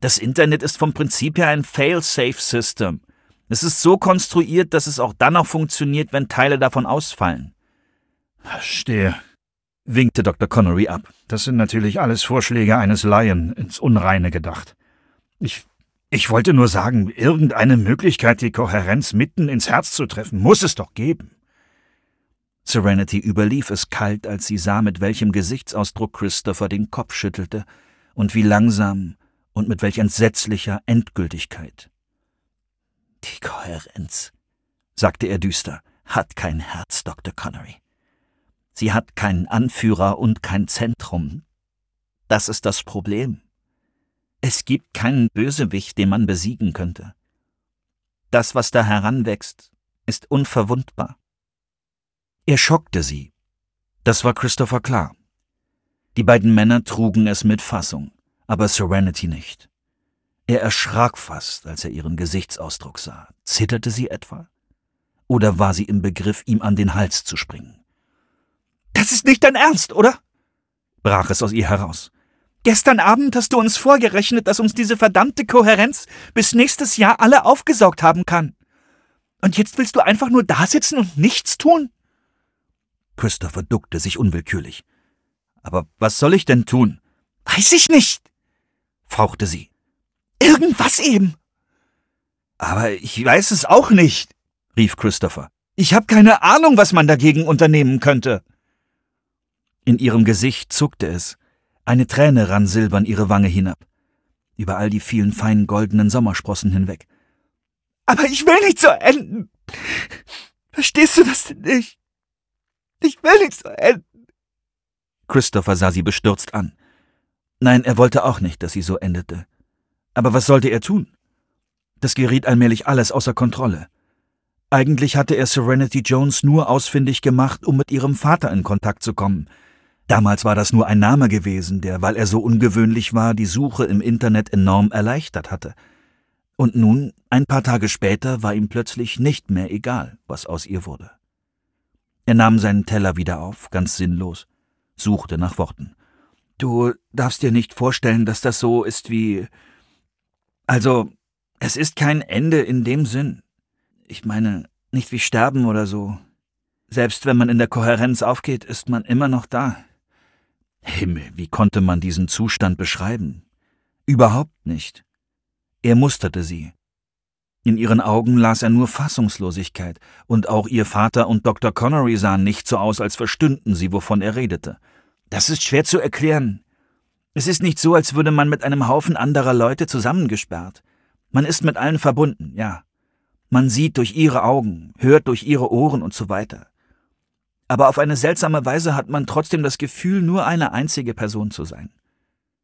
Das Internet ist vom Prinzip her ein Fail-Safe-System. Es ist so konstruiert, dass es auch dann noch funktioniert, wenn Teile davon ausfallen. Verstehe, winkte Dr. Connery ab. Das sind natürlich alles Vorschläge eines Laien, ins Unreine gedacht. Ich wollte nur sagen, irgendeine Möglichkeit, die Kohärenz mitten ins Herz zu treffen, muss es doch geben. Serenity überlief es kalt, als sie sah, mit welchem Gesichtsausdruck Christopher den Kopf schüttelte und wie langsam und mit welch entsetzlicher Endgültigkeit. »Die Kohärenz«, sagte er düster, »hat kein Herz, Dr. Connery. Sie hat keinen Anführer und kein Zentrum. Das ist das Problem. Es gibt keinen Bösewicht, den man besiegen könnte. Das, was da heranwächst, ist unverwundbar.« Er schockte sie. Das war Christopher klar. Die beiden Männer trugen es mit Fassung, aber Serenity nicht. Er erschrak fast, als er ihren Gesichtsausdruck sah. Zitterte sie etwa? Oder war sie im Begriff, ihm an den Hals zu springen? »Das ist nicht dein Ernst, oder?« brach es aus ihr heraus. »Gestern Abend hast du uns vorgerechnet, dass uns diese verdammte Kohärenz bis nächstes Jahr alle aufgesaugt haben kann. Und jetzt willst du einfach nur dasitzen und nichts tun?« Christopher duckte sich unwillkürlich. »Aber was soll ich denn tun?« »Weiß ich nicht«, fauchte sie. »Irgendwas eben.« »Aber ich weiß es auch nicht«, rief Christopher. »Ich habe keine Ahnung, was man dagegen unternehmen könnte.« In ihrem Gesicht zuckte es. Eine Träne rann silbern ihre Wange hinab, über all die vielen feinen goldenen Sommersprossen hinweg. »Aber ich will nicht so enden. Verstehst du das denn nicht? Ich will nicht so enden.« Christopher sah sie bestürzt an. Nein, er wollte auch nicht, dass sie so endete. Aber was sollte er tun? Das geriet allmählich alles außer Kontrolle. Eigentlich hatte er Serenity Jones nur ausfindig gemacht, um mit ihrem Vater in Kontakt zu kommen. Damals war das nur ein Name gewesen, der, weil er so ungewöhnlich war, die Suche im Internet enorm erleichtert hatte. Und nun, ein paar Tage später, war ihm plötzlich nicht mehr egal, was aus ihr wurde. Er nahm seinen Teller wieder auf, ganz sinnlos, suchte nach Worten. »Du darfst dir nicht vorstellen, dass das so ist wie... Also, es ist kein Ende in dem Sinn. Ich meine, nicht wie Sterben oder so. Selbst wenn man in der Kohärenz aufgeht, ist man immer noch da.« Himmel, wie konnte man diesen Zustand beschreiben? Überhaupt nicht. Er musterte sie. In ihren Augen las er nur Fassungslosigkeit, und auch ihr Vater und Dr. Connery sahen nicht so aus, als verstünden sie, wovon er redete. Das ist schwer zu erklären. Es ist nicht so, als würde man mit einem Haufen anderer Leute zusammengesperrt. Man ist mit allen verbunden, ja. Man sieht durch ihre Augen, hört durch ihre Ohren und so weiter. Aber auf eine seltsame Weise hat man trotzdem das Gefühl, nur eine einzige Person zu sein.